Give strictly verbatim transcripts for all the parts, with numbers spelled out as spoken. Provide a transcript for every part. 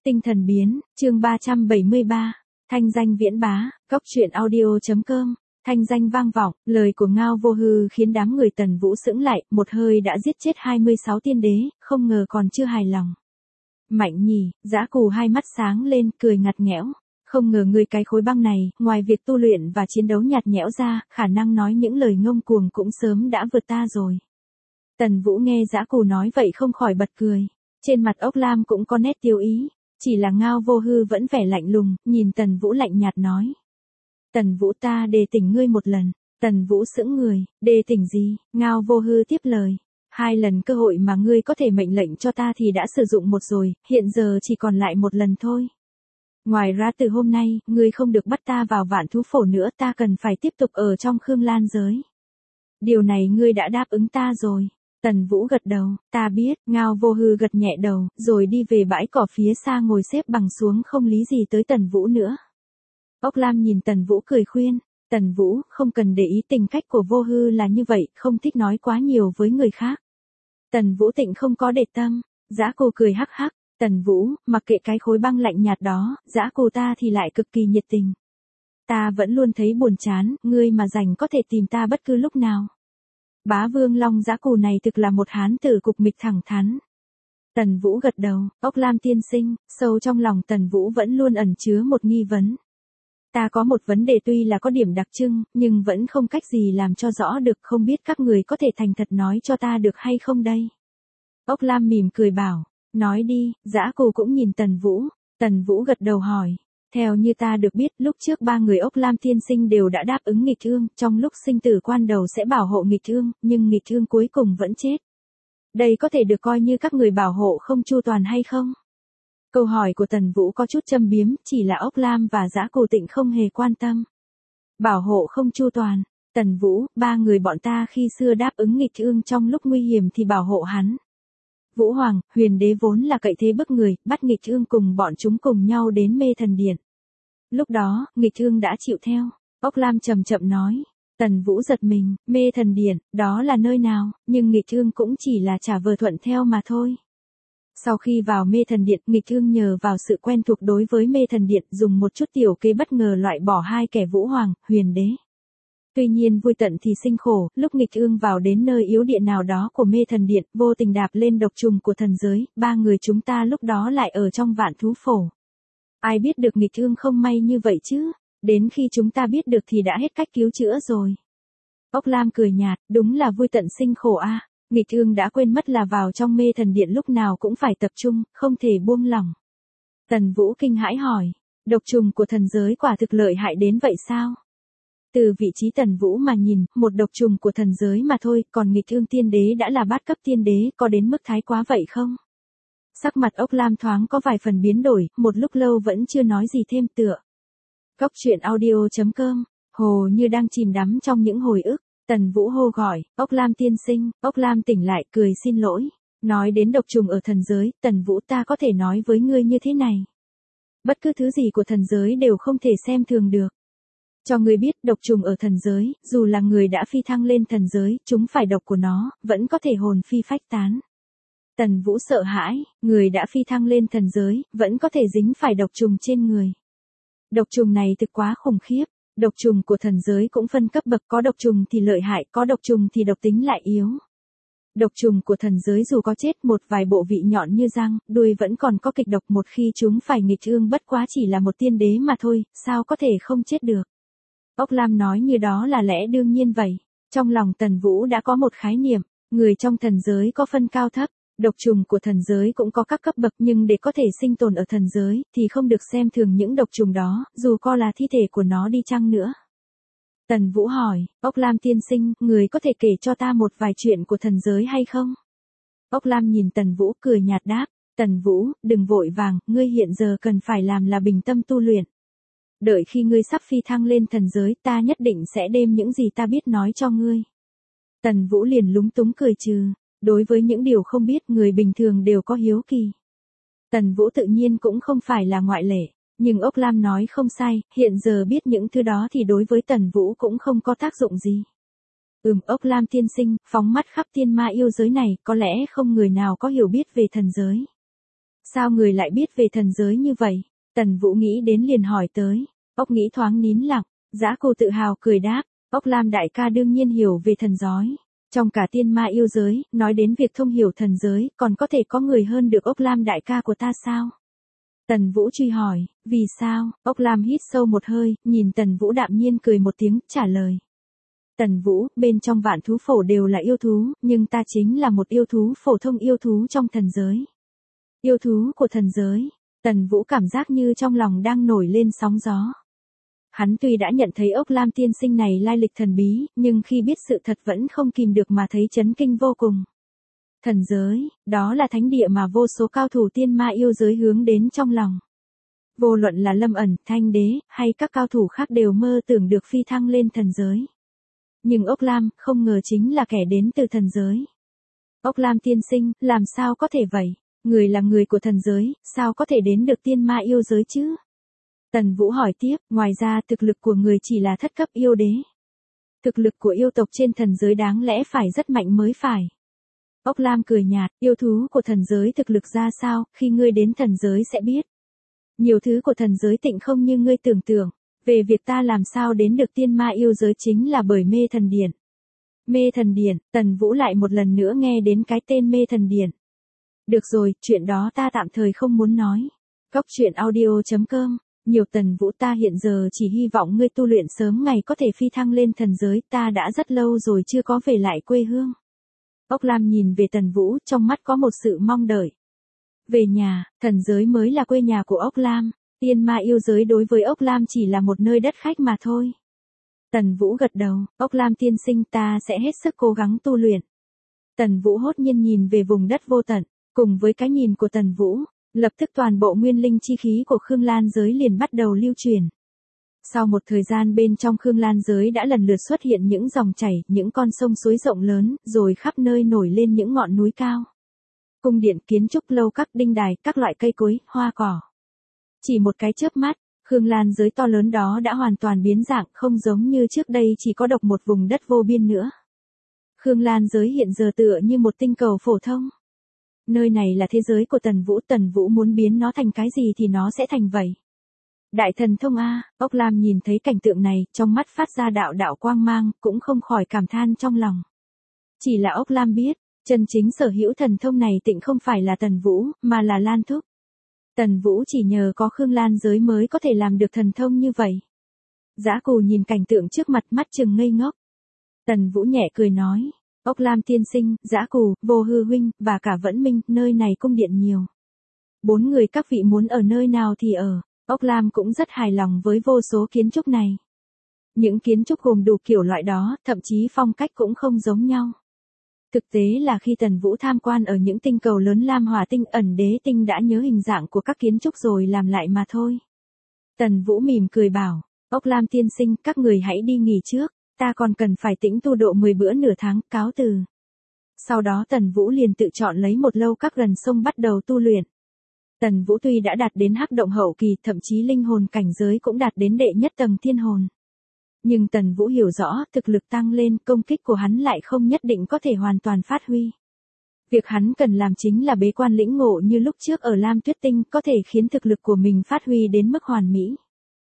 Tinh thần biến, chương ba trăm bảy mươi ba, thanh danh viễn bá, cóc truyện audio.com, thanh danh vang vọng, lời của Ngao Vô Hư khiến đám người Tần Vũ sững lại, một hơi đã giết chết hai mươi sáu tiên đế, không ngờ còn chưa hài lòng. Mạnh nhỉ, Dã Cù hai mắt sáng lên, cười ngặt nghẽo. Không ngờ ngươi cái khối băng này, ngoài việc tu luyện và chiến đấu nhạt nhẽo ra, khả năng nói những lời ngông cuồng cũng sớm đã vượt ta rồi. Tần Vũ nghe Dã Cù nói vậy không khỏi bật cười. Trên mặt Ốc Lam cũng có nét tiêu ý. Chỉ là Ngao Vô Hư vẫn vẻ lạnh lùng, nhìn Tần Vũ lạnh nhạt nói. Tần Vũ, ta đề tỉnh ngươi một lần. Tần Vũ sững người, đề tỉnh gì? Ngao Vô Hư tiếp lời. Hai lần cơ hội mà ngươi có thể mệnh lệnh cho ta thì đã sử dụng một rồi, hiện giờ chỉ còn lại một lần thôi. Ngoài ra từ hôm nay, ngươi không được bắt ta vào Vạn Thú Phổ nữa, ta cần phải tiếp tục ở trong Khương Lan giới. Điều này ngươi đã đáp ứng ta rồi. Tần Vũ gật đầu, ta biết. Ngao Vô Hư gật nhẹ đầu, rồi đi về bãi cỏ phía xa ngồi xếp bằng xuống, không lý gì tới Tần Vũ nữa. Ốc Lam nhìn Tần Vũ cười khuyên, Tần Vũ, không cần để ý, tình cách của Vô Hư là như vậy, không thích nói quá nhiều với người khác. Tần Vũ Tịnh không có để tâm. Dã Cù cười hắc hắc, Tần Vũ, mặc kệ cái khối băng lạnh nhạt đó, Dã Cù ta thì lại cực kỳ nhiệt tình. Ta vẫn luôn thấy buồn chán, ngươi mà rảnh có thể tìm ta bất cứ lúc nào. Bá Vương Long Dã Cù này thực là một hán tử cục mịch thẳng thắn. Tần Vũ gật đầu, Ốc Lam tiên sinh, sâu trong lòng Tần Vũ vẫn luôn ẩn chứa một nghi vấn. Ta có một vấn đề tuy là có điểm đặc trưng, nhưng vẫn không cách gì làm cho rõ được, không biết các người có thể thành thật nói cho ta được hay không đây? Ốc Lam mỉm cười bảo, nói đi. Dã Cù cũng nhìn Tần Vũ. Tần Vũ gật đầu hỏi. Theo như ta được biết, lúc trước ba người Ốc Lam tiên sinh đều đã đáp ứng nghịch ương, trong lúc sinh tử quan đầu sẽ bảo hộ nghịch ương, nhưng nghịch ương cuối cùng vẫn chết. Đây có thể được coi như các người bảo hộ không chu toàn hay không? Câu hỏi của Tần Vũ có chút châm biếm, chỉ là Ốc Lam và Dã Cù Tịnh không hề quan tâm. Bảo hộ không chu toàn. Tần Vũ, ba người bọn ta khi xưa đáp ứng nghịch ương trong lúc nguy hiểm thì bảo hộ hắn. Vũ Hoàng, Huyền Đế vốn là cậy thế bức người, bắt nghịch ương cùng bọn chúng cùng nhau đến Mê Thần Điện. Lúc đó, nghịch ương đã chịu theo. Ốc Lam chậm chậm nói. Tần Vũ giật mình, Mê Thần Điện, đó là nơi nào, nhưng nghịch ương cũng chỉ là trả vờ thuận theo mà thôi. Sau khi vào Mê Thần Điện, nghịch ương nhờ vào sự quen thuộc đối với Mê Thần Điện, dùng một chút tiểu kế bất ngờ loại bỏ hai kẻ Vũ Hoàng, Huyền Đế. Tuy nhiên vui tận thì sinh khổ, lúc nghịch ương vào đến nơi yếu địa nào đó của Mê Thần Điện, vô tình đạp lên độc trùng của thần giới, ba người chúng ta lúc đó lại ở trong Vạn Thú Phổ. Ai biết được nghịch ương không may như vậy chứ, đến khi chúng ta biết được thì đã hết cách cứu chữa rồi. Ốc Lam cười nhạt, đúng là vui tận sinh khổ a. À. Nghịch ương đã quên mất là vào trong Mê Thần Điện lúc nào cũng phải tập trung, không thể buông lỏng. Tần Vũ kinh hãi hỏi, độc trùng của thần giới quả thực lợi hại đến vậy sao? Từ vị trí Tần Vũ mà nhìn, một độc trùng của thần giới mà thôi, còn nghịch ương tiên đế đã là bát cấp tiên đế, có đến mức thái quá vậy không? Sắc mặt Ốc Lam thoáng có vài phần biến đổi, một lúc lâu vẫn chưa nói gì thêm tựa. Cóc truyện audio.com, hồ như đang chìm đắm trong những hồi ức. Tần Vũ hô gọi, Ốc Lam tiên sinh. Ốc Lam tỉnh lại, cười xin lỗi. Nói đến độc trùng ở thần giới, Tần Vũ, ta có thể nói với ngươi như thế này. Bất cứ thứ gì của thần giới đều không thể xem thường được. Cho ngươi biết, độc trùng ở thần giới, dù là người đã phi thăng lên thần giới, chúng phải độc của nó, vẫn có thể hồn phi phách tán. Tần Vũ sợ hãi, người đã phi thăng lên thần giới, vẫn có thể dính phải độc trùng trên người. Độc trùng này thực quá khủng khiếp. Độc trùng của thần giới cũng phân cấp bậc, có độc trùng thì lợi hại, có độc trùng thì độc tính lại yếu. Độc trùng của thần giới dù có chết một vài bộ vị nhọn như răng, đuôi vẫn còn có kịch độc, một khi chúng phải nghịch ương bất quá chỉ là một tiên đế mà thôi, sao có thể không chết được. Ốc Lam nói như đó là lẽ đương nhiên vậy. Trong lòng Tần Vũ đã có một khái niệm, người trong thần giới có phân cao thấp. Độc trùng của thần giới cũng có các cấp bậc, nhưng để có thể sinh tồn ở thần giới, thì không được xem thường những độc trùng đó, dù co là thi thể của nó đi chăng nữa. Tần Vũ hỏi, Ốc Lam tiên sinh, người có thể kể cho ta một vài chuyện của thần giới hay không? Ốc Lam nhìn Tần Vũ cười nhạt đáp, Tần Vũ, đừng vội vàng, ngươi hiện giờ cần phải làm là bình tâm tu luyện. Đợi khi ngươi sắp phi thăng lên thần giới, ta nhất định sẽ đem những gì ta biết nói cho ngươi. Tần Vũ liền lúng túng cười trừ. Đối với những điều không biết, người bình thường đều có hiếu kỳ. Tần Vũ tự nhiên cũng không phải là ngoại lệ, nhưng Ốc Lam nói không sai, hiện giờ biết những thứ đó thì đối với Tần Vũ cũng không có tác dụng gì. Ừm, Ốc Lam tiên sinh, phóng mắt khắp tiên ma yêu giới này, có lẽ không người nào có hiểu biết về thần giới. Sao người lại biết về thần giới như vậy? Tần Vũ nghĩ đến liền hỏi tới. Ốc nghĩ thoáng nín lặng, Dã Cù tự hào cười đáp, Ốc Lam đại ca đương nhiên hiểu về thần giới. Trong cả tiên ma yêu giới, nói đến việc thông hiểu thần giới, còn có thể có người hơn được Ốc Lam đại ca của ta sao? Tần Vũ truy hỏi, vì sao? Ốc Lam hít sâu một hơi, nhìn Tần Vũ đạm nhiên cười một tiếng, trả lời. Tần Vũ, bên trong vạn thú phổ đều là yêu thú, nhưng ta chính là một yêu thú phổ thông yêu thú trong thần giới. Yêu thú của thần giới. Tần Vũ cảm giác như trong lòng đang nổi lên sóng gió. Hắn tuy đã nhận thấy Ốc Lam tiên sinh này lai lịch thần bí, nhưng khi biết sự thật vẫn không kìm được mà thấy chấn kinh vô cùng. Thần giới, đó là thánh địa mà vô số cao thủ tiên ma yêu giới hướng đến trong lòng. Vô luận là Lâm Ẩn, Thanh Đế, hay các cao thủ khác đều mơ tưởng được phi thăng lên thần giới. Nhưng Ốc Lam, không ngờ chính là kẻ đến từ thần giới. Ốc Lam tiên sinh, làm sao có thể vậy? Người là người của thần giới, sao có thể đến được tiên ma yêu giới chứ? Tần Vũ hỏi tiếp, ngoài ra thực lực của người chỉ là thất cấp yêu đế. Thực lực của yêu tộc trên thần giới đáng lẽ phải rất mạnh mới phải. Ốc Lam cười nhạt, yêu thú của thần giới thực lực ra sao, khi ngươi đến thần giới sẽ biết. Nhiều thứ của thần giới tịnh không như ngươi tưởng tượng, về việc ta làm sao đến được tiên ma yêu giới chính là bởi mê thần điện. Mê thần điện, Tần Vũ lại một lần nữa nghe đến cái tên mê thần điện. Được rồi, chuyện đó ta tạm thời không muốn nói. Cóc truyện audio chấm com, nhiều Tần Vũ ta hiện giờ chỉ hy vọng ngươi tu luyện sớm ngày có thể phi thăng lên thần giới, ta đã rất lâu rồi chưa có về lại quê hương. Ốc Lam nhìn về Tần Vũ, trong mắt có một sự mong đợi. Về nhà, thần giới mới là quê nhà của Ốc Lam, tiên ma yêu giới đối với Ốc Lam chỉ là một nơi đất khách mà thôi. Tần Vũ gật đầu, Ốc Lam tiên sinh ta sẽ hết sức cố gắng tu luyện. Tần Vũ hốt nhiên nhìn về vùng đất vô tận, cùng với cái nhìn của Tần Vũ, lập tức toàn bộ nguyên linh chi khí của Khương Lan giới liền bắt đầu lưu truyền. Sau một thời gian bên trong Khương Lan giới đã lần lượt xuất hiện những dòng chảy, những con sông suối rộng lớn, rồi khắp nơi nổi lên những ngọn núi cao. Cung điện, kiến trúc, lâu các, đinh đài, các loại cây cối, hoa cỏ. Chỉ một cái chớp mắt, Khương Lan giới to lớn đó đã hoàn toàn biến dạng, không giống như trước đây chỉ có độc một vùng đất vô biên nữa. Khương Lan giới hiện giờ tựa như một tinh cầu phổ thông. Nơi này là thế giới của Tần Vũ, Tần Vũ muốn biến nó thành cái gì thì nó sẽ thành vậy. Đại thần thông A, Ốc Lam nhìn thấy cảnh tượng này, trong mắt phát ra đạo đạo quang mang, cũng không khỏi cảm than trong lòng. Chỉ là Ốc Lam biết, chân chính sở hữu thần thông này tịnh không phải là Tần Vũ, mà là Lan Thúc. Tần Vũ chỉ nhờ có Khương Lan giới mới có thể làm được thần thông như vậy. Dã Cù nhìn cảnh tượng trước mặt, mắt trừng ngây ngốc. Tần Vũ nhẹ cười nói, Ốc Lam tiên sinh, Dã Cù, Vô Hư huynh, và cả Vẫn Minh, nơi này cung điện nhiều. Bốn người các vị muốn ở nơi nào thì ở. Ốc Lam cũng rất hài lòng với vô số kiến trúc này. Những kiến trúc gồm đủ kiểu loại đó, thậm chí phong cách cũng không giống nhau. Thực tế là khi Tần Vũ tham quan ở những tinh cầu lớn Lam Hỏa tinh, Ẩn Đế tinh đã nhớ hình dạng của các kiến trúc rồi làm lại mà thôi. Tần Vũ mỉm cười bảo, Ốc Lam tiên sinh, các người hãy đi nghỉ trước, ta còn cần phải tĩnh tu độ mười bữa nửa tháng, cáo từ. Sau đó Tần Vũ liền tự chọn lấy một lâu các gần sông bắt đầu tu luyện. Tần Vũ tuy đã đạt đến hắc động hậu kỳ, thậm chí linh hồn cảnh giới cũng đạt đến đệ nhất tầng thiên hồn. Nhưng Tần Vũ hiểu rõ, thực lực tăng lên, công kích của hắn lại không nhất định có thể hoàn toàn phát huy. Việc hắn cần làm chính là bế quan lĩnh ngộ như lúc trước ở Lam Tuyết Tinh, có thể khiến thực lực của mình phát huy đến mức hoàn mỹ.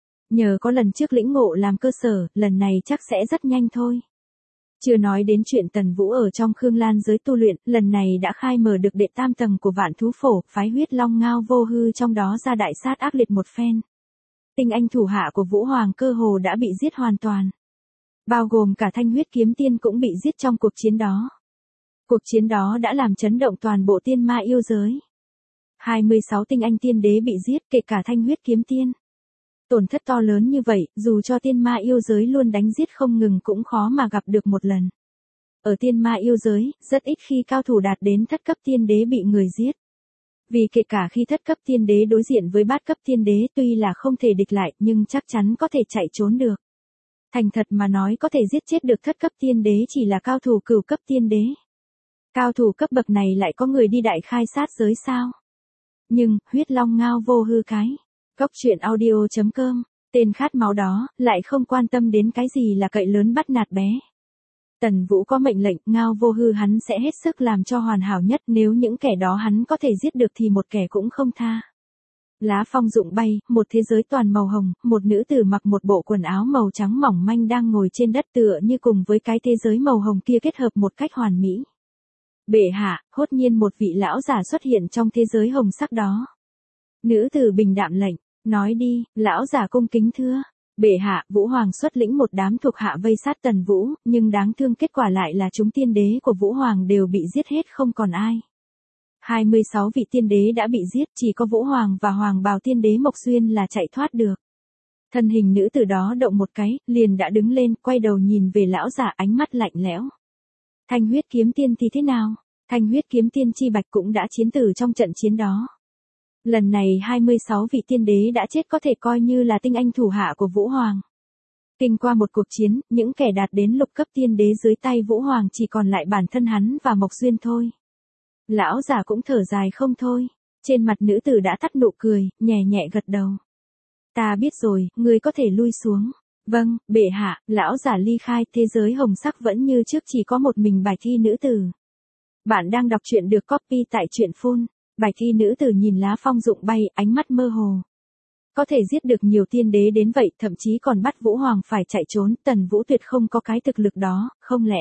Nhờ có lần trước lĩnh ngộ làm cơ sở, lần này chắc sẽ rất nhanh thôi. Chưa nói đến chuyện Tần Vũ ở trong Khương Lan giới tu luyện, lần này đã khai mở được đệ tam tầng của vạn thú phổ, phái huyết long ngao vô hư trong đó ra đại sát ác liệt một phen. Tinh anh thủ hạ của Vũ Hoàng cơ hồ đã bị giết hoàn toàn. Bao gồm cả Thanh huyết kiếm tiên cũng bị giết trong cuộc chiến đó. Cuộc chiến đó đã làm chấn động toàn bộ tiên ma yêu giới. hai mươi sáu tinh anh tiên đế bị giết, kể cả Thanh huyết kiếm tiên. Tổn thất to lớn như vậy, dù cho tiên ma yêu giới luôn đánh giết không ngừng cũng khó mà gặp được một lần. Ở tiên ma yêu giới, rất ít khi cao thủ đạt đến thất cấp tiên đế bị người giết. Vì kể cả khi thất cấp tiên đế đối diện với bát cấp tiên đế tuy là không thể địch lại nhưng chắc chắn có thể chạy trốn được. Thành thật mà nói có thể giết chết được thất cấp tiên đế chỉ là cao thủ cửu cấp tiên đế. Cao thủ cấp bậc này lại có người đi đại khai sát giới sao? Nhưng, huyết long ngao vô hư cái. Cóc truyện audio chấm com, tên khát máu đó, lại không quan tâm đến cái gì là cậy lớn bắt nạt bé. Tần Vũ có mệnh lệnh, Ngao Vô Hư hắn sẽ hết sức làm cho hoàn hảo nhất, nếu những kẻ đó hắn có thể giết được thì một kẻ cũng không tha. Lá phong rụng bay, một thế giới toàn màu hồng, một nữ tử mặc một bộ quần áo màu trắng mỏng manh đang ngồi trên đất tựa như cùng với cái thế giới màu hồng kia kết hợp một cách hoàn mỹ. Bệ hạ, hốt nhiên một vị lão giả xuất hiện trong thế giới hồng sắc đó. Nữ tử bình đạm lệnh, nói đi, lão giả cung kính thưa. Bệ hạ, Vũ Hoàng xuất lĩnh một đám thuộc hạ vây sát Tần Vũ, nhưng đáng thương kết quả lại là chúng tiên đế của Vũ Hoàng đều bị giết hết không còn ai. hai mươi sáu vị tiên đế đã bị giết, chỉ có Vũ Hoàng và Hoàng Bào tiên đế Mộc Xuyên là chạy thoát được. Thân hình nữ tử đó động một cái, liền đã đứng lên, quay đầu nhìn về lão giả ánh mắt lạnh lẽo. Thanh huyết kiếm tiên thì thế nào? Thanh huyết kiếm tiên Chi Bạch cũng đã chiến tử trong trận chiến đó. Lần này hai mươi sáu vị tiên đế đã chết có thể coi như là tinh anh thủ hạ của Vũ Hoàng. Kinh qua một cuộc chiến, những kẻ đạt đến lục cấp tiên đế dưới tay Vũ Hoàng chỉ còn lại bản thân hắn và Mộc Xuyên thôi. Lão giả cũng thở dài không thôi. Trên mặt nữ tử đã tắt nụ cười, nhẹ nhẹ gật đầu. Ta biết rồi, ngươi có thể lui xuống. Vâng, bệ hạ, lão giả ly khai, thế giới hồng sắc vẫn như trước chỉ có một mình Bạch Thi nữ tử. Bạn đang đọc truyện được copy tại truyện phun. Bạch Thi nữ tử nhìn lá phong rụng bay, ánh mắt mơ hồ. Có thể giết được nhiều tiên đế đến vậy, thậm chí còn bắt Vũ Hoàng phải chạy trốn, Tần Vũ tuyệt không có cái thực lực đó, không lẽ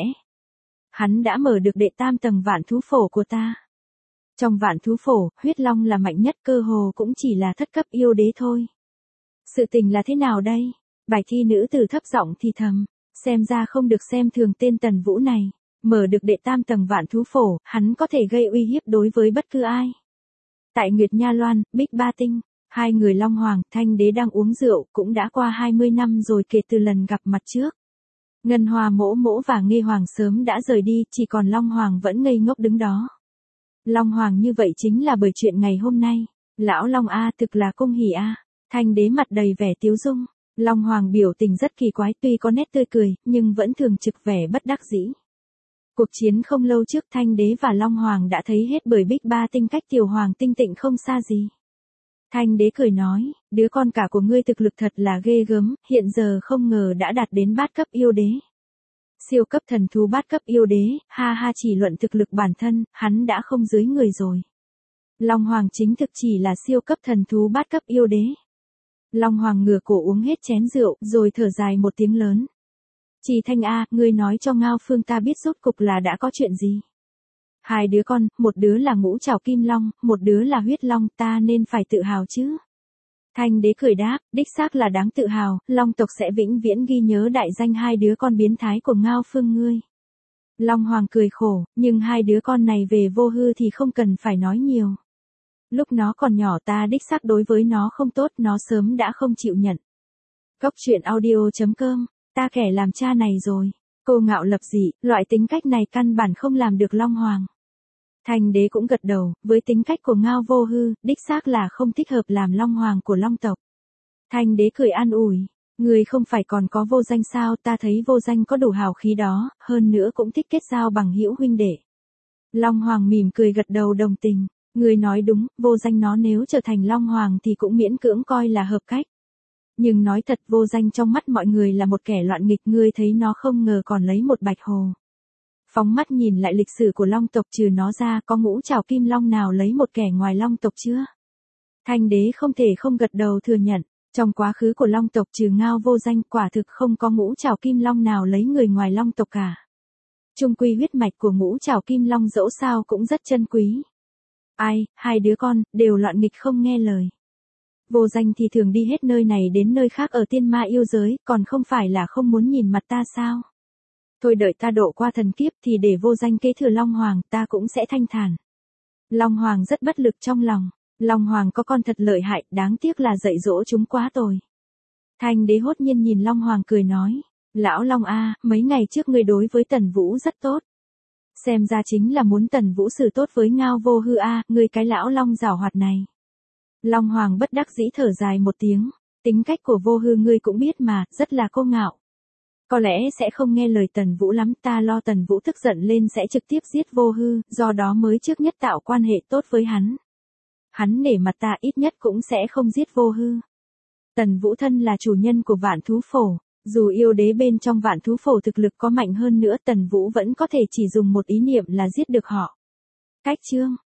hắn đã mở được đệ tam tầng vạn thú phổ của ta? Trong vạn thú phổ, huyết long là mạnh nhất, cơ hồ cũng chỉ là thất cấp yêu đế thôi. Sự tình là thế nào đây? Bạch Thi nữ tử thấp giọng thì thầm, xem ra không được xem thường tên Tần Vũ này. Mở được đệ tam tầng vạn thú phổ, hắn có thể gây uy hiếp đối với bất cứ ai. Tại Nguyệt Nha Loan, Bích Ba Tinh, hai người Long Hoàng, Thanh Đế đang uống rượu, cũng đã qua hai mươi năm rồi kể từ lần gặp mặt trước. Ngân Hoa Mỗ Mỗ và Nghê Hoàng sớm đã rời đi, chỉ còn Long Hoàng vẫn ngây ngốc đứng đó. Long Hoàng như vậy chính là bởi chuyện ngày hôm nay. Lão Long A thực là cung hỉ A. Thanh Đế mặt đầy vẻ tiếu dung. Long Hoàng biểu tình rất kỳ quái, tuy có nét tươi cười, nhưng vẫn thường trực vẻ bất đắc dĩ. Cuộc chiến không lâu trước Thanh Đế và Long Hoàng đã thấy hết bởi Bích Ba Tinh cách Tiểu Hoàng Tinh Tịnh không xa gì. Thanh Đế cười nói, đứa con cả của ngươi thực lực thật là ghê gớm, hiện giờ không ngờ đã đạt đến bát cấp yêu đế. Siêu cấp thần thú bát cấp yêu đế, ha ha, chỉ luận thực lực bản thân, hắn đã không dưới người rồi. Long Hoàng chính thực chỉ là siêu cấp thần thú bát cấp yêu đế. Long Hoàng ngửa cổ uống hết chén rượu, rồi thở dài một tiếng lớn. Chỉ Thanh A, ngươi nói cho Ngao Phương ta biết rốt cục là đã có chuyện gì. Hai đứa con, một đứa là Ngũ Trảo Kim Long, một đứa là Huyết Long, ta nên phải tự hào chứ. Thanh Đế cười đáp, đích xác là đáng tự hào, Long tộc sẽ vĩnh viễn ghi nhớ đại danh hai đứa con biến thái của Ngao Phương ngươi. Long Hoàng cười khổ, nhưng hai đứa con này về Vô Hư thì không cần phải nói nhiều. Lúc nó còn nhỏ ta đích xác đối với nó không tốt, nó sớm đã không chịu nhận. Cốc truyện audio chấm com, ta kẻ làm cha này rồi. Cô ngạo lập dị, loại tính cách này căn bản không làm được Long Hoàng. Thanh Đế cũng gật đầu, với tính cách của Ngao Vô Hư, đích xác là không thích hợp làm Long Hoàng của Long tộc. Thanh Đế cười an ủi, người không phải còn có Vô Danh sao, ta thấy Vô Danh có đủ hào khí đó, hơn nữa cũng thích kết giao bằng hữu huynh đệ. Long Hoàng mỉm cười gật đầu đồng tình, người nói đúng, Vô Danh nó nếu trở thành Long Hoàng thì cũng miễn cưỡng coi là hợp cách. Nhưng nói thật, Vô Danh trong mắt mọi người là một kẻ loạn nghịch, ngươi thấy nó không ngờ còn lấy một bạch hồ. Phóng mắt nhìn lại lịch sử của Long tộc, trừ nó ra có Ngũ Trảo Kim Long nào lấy một kẻ ngoài Long tộc chưa? Thanh Đế không thể không gật đầu thừa nhận, trong quá khứ của Long tộc trừ Ngao Vô Danh quả thực không có Ngũ Trảo Kim Long nào lấy người ngoài Long tộc cả. Chung quy huyết mạch của Ngũ Trảo Kim Long dẫu sao cũng rất chân quý. Ai, hai đứa con, đều loạn nghịch không nghe lời. Vô Danh thì thường đi hết nơi này đến nơi khác ở tiên ma yêu giới, còn không phải là không muốn nhìn mặt ta sao? Thôi đợi ta độ qua thần kiếp thì để Vô Danh kế thừa Long Hoàng, ta cũng sẽ thanh thản. Long Hoàng rất bất lực trong lòng. Long Hoàng có con thật lợi hại, đáng tiếc là dạy dỗ chúng quá tồi. Thanh Đế hốt nhiên nhìn Long Hoàng cười nói, lão Long A, mấy ngày trước ngươi đối với Tần Vũ rất tốt. Xem ra chính là muốn Tần Vũ xử tốt với Ngao Vô Hư A, ngươi cái lão Long giảo hoạt này. Long Hoàng bất đắc dĩ thở dài một tiếng, tính cách của Vô Hư ngươi cũng biết mà, rất là cô ngạo. Có lẽ sẽ không nghe lời Tần Vũ lắm, ta lo Tần Vũ tức giận lên sẽ trực tiếp giết Vô Hư, do đó mới trước nhất tạo quan hệ tốt với hắn. Hắn nể mặt ta ít nhất cũng sẽ không giết Vô Hư. Tần Vũ thân là chủ nhân của vạn thú phổ, Dù yêu đế bên trong vạn thú phổ thực lực có mạnh hơn nữa Tần Vũ vẫn có thể chỉ dùng một ý niệm là giết được họ. Cách chương